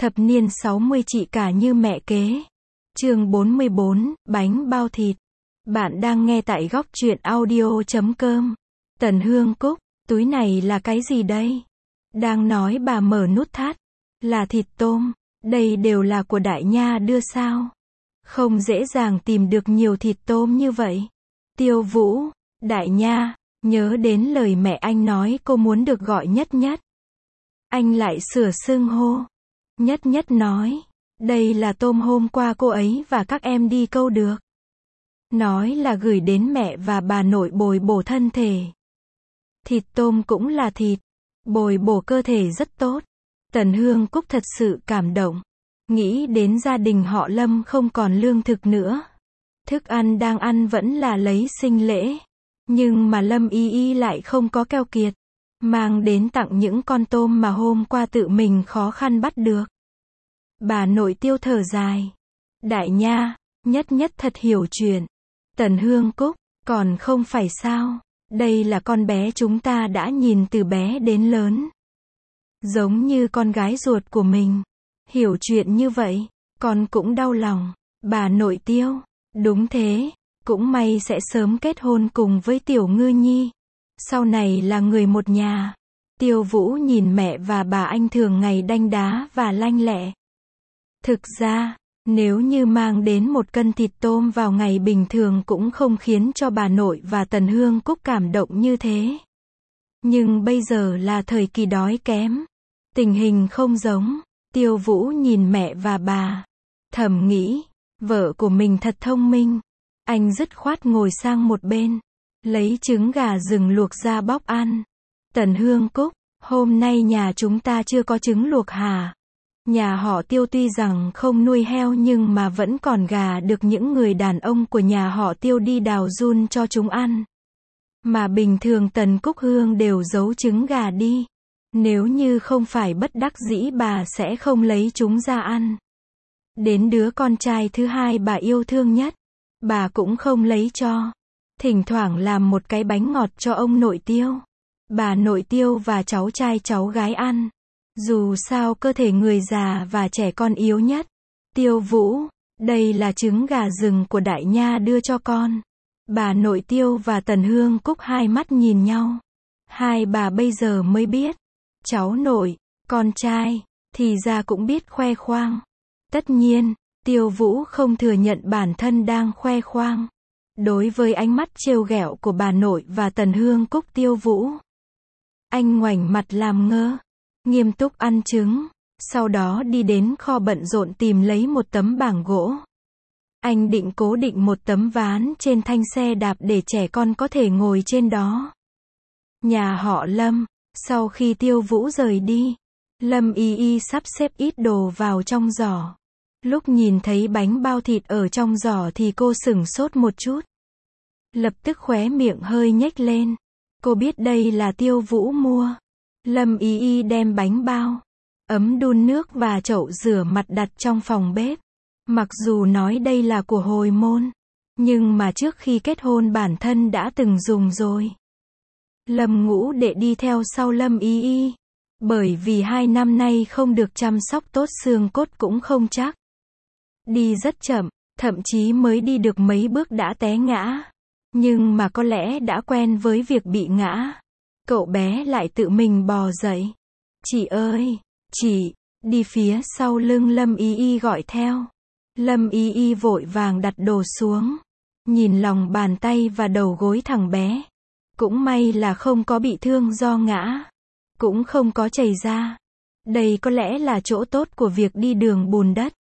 Thập niên 60 chị cả như mẹ kế. Chương 44, bánh bao thịt. Bạn đang nghe tại góc truyện audio.com. Tần Hương Cúc, túi này là cái gì đây? Đang nói bà mở nút thắt. Là thịt tôm, đây đều là của Đại Nha đưa sao? Không dễ dàng tìm được nhiều thịt tôm như vậy. Tiêu Vũ, Đại Nha, nhớ đến lời mẹ anh nói cô muốn được gọi Nhất Nhất. Anh lại sửa xưng hô. Nhất Nhất nói, đây là tôm hôm qua cô ấy và các em đi câu được. Nói là gửi đến mẹ và bà nội bồi bổ thân thể. Thịt tôm cũng là thịt, bồi bổ cơ thể rất tốt. Tần Hương Cúc thật sự cảm động. Nghĩ đến gia đình họ Lâm không còn lương thực nữa. Thức ăn đang ăn vẫn là lấy sinh lễ. Nhưng mà Lâm Y lại không có keo kiệt. Mang đến tặng những con tôm mà hôm qua tự mình khó khăn bắt được. Bà nội Tiêu thở dài. Đại Nha, Nhất Nhất thật hiểu chuyện. Tần Hương Cúc, còn không phải sao. Đây là con bé chúng ta đã nhìn từ bé đến lớn. Giống như con gái ruột của mình. Hiểu chuyện như vậy, con cũng đau lòng. Bà nội Tiêu, đúng thế, cũng may sẽ sớm kết hôn cùng với Tiểu Ngư Nhi. Sau này là người một nhà. Tiêu Vũ nhìn mẹ và bà anh thường ngày đanh đá và lanh lẹ. Thực ra, nếu như mang đến 1 cân thịt tôm vào ngày bình thường cũng không khiến cho bà nội và Tần Hương Cúc cảm động như thế. Nhưng bây giờ là thời kỳ đói kém. Tình hình không giống. Tiêu Vũ nhìn mẹ và bà. Thầm nghĩ, vợ của mình thật thông minh. Anh dứt khoát ngồi sang một bên. Lấy trứng gà rừng luộc ra bóc ăn. Tần Hương Cúc, hôm nay nhà chúng ta chưa có trứng luộc hả? Nhà họ Tiêu tuy rằng không nuôi heo nhưng mà vẫn còn gà được những người đàn ông của nhà họ Tiêu đi đào giun cho chúng ăn. Mà bình thường Tần Cúc Hương đều giấu trứng gà đi. Nếu như không phải bất đắc dĩ bà sẽ không lấy chúng ra ăn. Đến đứa con trai thứ hai bà yêu thương nhất, bà cũng không lấy cho. Thỉnh thoảng làm một cái bánh ngọt cho ông nội Tiêu, bà nội Tiêu và cháu trai cháu gái ăn. Dù sao cơ thể người già và trẻ con yếu nhất. Tiêu Vũ, đây là trứng gà rừng của Đại Nha đưa cho con. Bà nội Tiêu và Tần Hương Cúc hai mắt nhìn nhau. Hai bà bây giờ mới biết. Cháu nội, con trai, thì ra cũng biết khoe khoang. Tất nhiên, Tiêu Vũ không thừa nhận bản thân đang khoe khoang. Đối với ánh mắt trêu ghẹo của bà nội và Tần Hương Cúc Tiêu Vũ, anh ngoảnh mặt làm ngơ, nghiêm túc ăn trứng, sau đó đi đến kho bận rộn tìm lấy một tấm bảng gỗ. Anh định cố định một tấm ván trên thanh xe đạp để trẻ con có thể ngồi trên đó. Nhà họ Lâm, sau khi Tiêu Vũ rời đi, Lâm Y sắp xếp ít đồ vào trong giỏ. Lúc nhìn thấy bánh bao thịt ở trong giỏ thì cô sửng sốt một chút. Lập tức khóe miệng hơi nhếch lên. Cô biết đây là Tiêu Vũ mua. Lâm Y đem bánh bao, ấm đun nước và chậu rửa mặt đặt trong phòng bếp. Mặc dù nói đây là của hồi môn, nhưng mà trước khi kết hôn bản thân đã từng dùng rồi. Lâm Ngũ Đệ đi theo sau Lâm Y. Bởi vì 2 năm nay không được chăm sóc tốt xương cốt cũng không chắc. Đi rất chậm, thậm chí mới đi được mấy bước đã té ngã. Nhưng mà có lẽ đã quen với việc bị ngã. Cậu bé lại tự mình bò dậy. Chị ơi, chị, đi phía sau lưng Lâm Y gọi theo. Lâm Y vội vàng đặt đồ xuống. Nhìn lòng bàn tay và đầu gối thằng bé. Cũng may là không có bị thương do ngã. Cũng không có chảy ra. Đây có lẽ là chỗ tốt của việc đi đường bùn đất.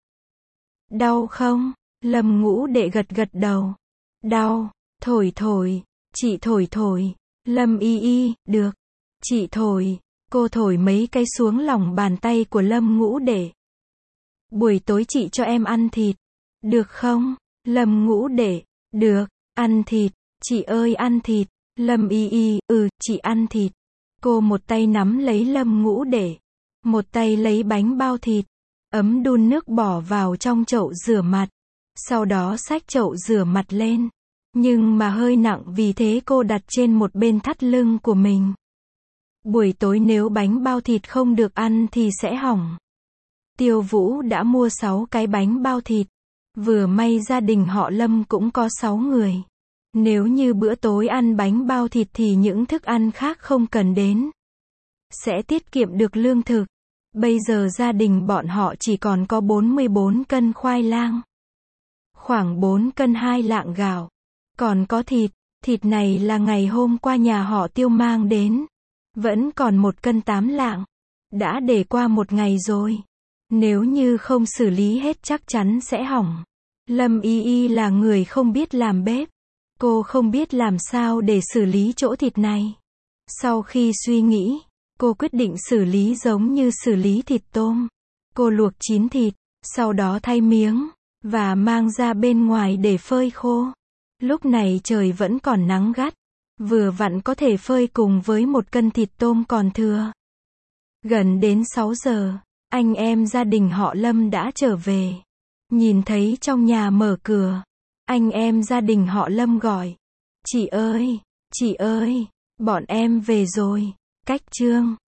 Đau không? Lâm Ngũ Đệ gật gật đầu. Đau, thổi thổi, chị thổi thổi. Lâm Y, được. Chị thổi, cô thổi mấy cái xuống lòng bàn tay của Lâm Ngũ Đệ. Buổi tối chị cho em ăn thịt. Được không? Lâm Ngũ Đệ, được, ăn thịt, chị ơi ăn thịt. Lâm Y, chị ăn thịt. Cô một tay nắm lấy Lâm Ngũ Đệ, một tay lấy bánh bao thịt, ấm đun nước bỏ vào trong chậu rửa mặt. Sau đó xách chậu rửa mặt lên. Nhưng mà hơi nặng vì thế cô đặt trên một bên thắt lưng của mình. Buổi tối nếu bánh bao thịt không được ăn thì sẽ hỏng. Tiêu Vũ đã mua 6 cái bánh bao thịt. Vừa may gia đình họ Lâm cũng có 6 người. Nếu như bữa tối ăn bánh bao thịt thì những thức ăn khác không cần đến. Sẽ tiết kiệm được lương thực. Bây giờ gia đình bọn họ chỉ còn có 44 cân khoai lang. Khoảng 4 cân 2 lạng gạo. Còn có thịt. Thịt này là ngày hôm qua nhà họ Tiêu mang đến. Vẫn còn 1 cân 8 lạng. Đã để qua 1 ngày rồi. Nếu như không xử lý hết chắc chắn sẽ hỏng. Lâm Y Y là người không biết làm bếp. Cô không biết làm sao để xử lý chỗ thịt này. Sau khi suy nghĩ, cô quyết định xử lý giống như xử lý thịt tôm. Cô luộc chín thịt, sau đó thay miếng, và mang ra bên ngoài để phơi khô. Lúc này trời vẫn còn nắng gắt, vừa vặn có thể phơi cùng với 1 cân thịt tôm còn thừa. Gần đến 6 giờ, anh em gia đình họ Lâm đã trở về. Nhìn thấy trong nhà mở cửa, anh em gia đình họ Lâm gọi. Chị ơi, bọn em về rồi. Cách chương